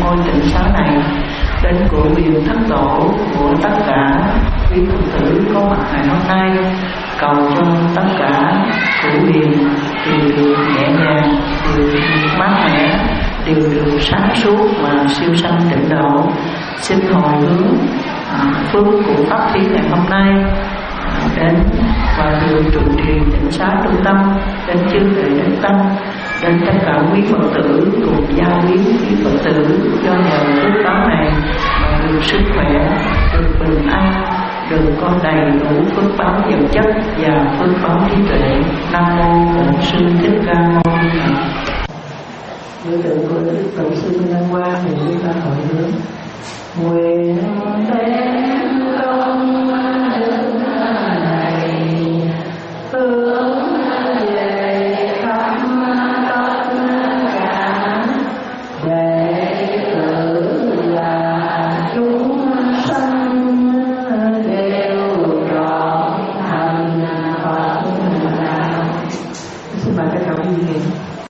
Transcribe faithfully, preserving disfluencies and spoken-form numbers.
ngôi tịnh xá này, đến cội quyền thất tổ của tất cả quý Phật tử có mặt ngày hôm nay, cầu cho tất cả cửu huyền đều được nhẹ nhàng, đều được mát mẻ, đều được sáng suốt và siêu sanh tịnh độ. Xin hồi hướng à, phước của pháp thí ngày hôm nay à, đến và được trụ trì tịnh xá trung tâm, đến chư vị đến tâm, đến tất cả quý Phật tử cùng giao quý quý Phật tử, do nhờ phước báo này mà được sức khỏe, được bình an, được con đầy đủ phước báo vật chất và phước báo trí tuệ. Nam mô Bổn Sư Thích Ca Mâu Ni Phật. Đối tượng của Đức Tổ sư Minh Đăng Quang thì chúng ta hồi hướng nguyện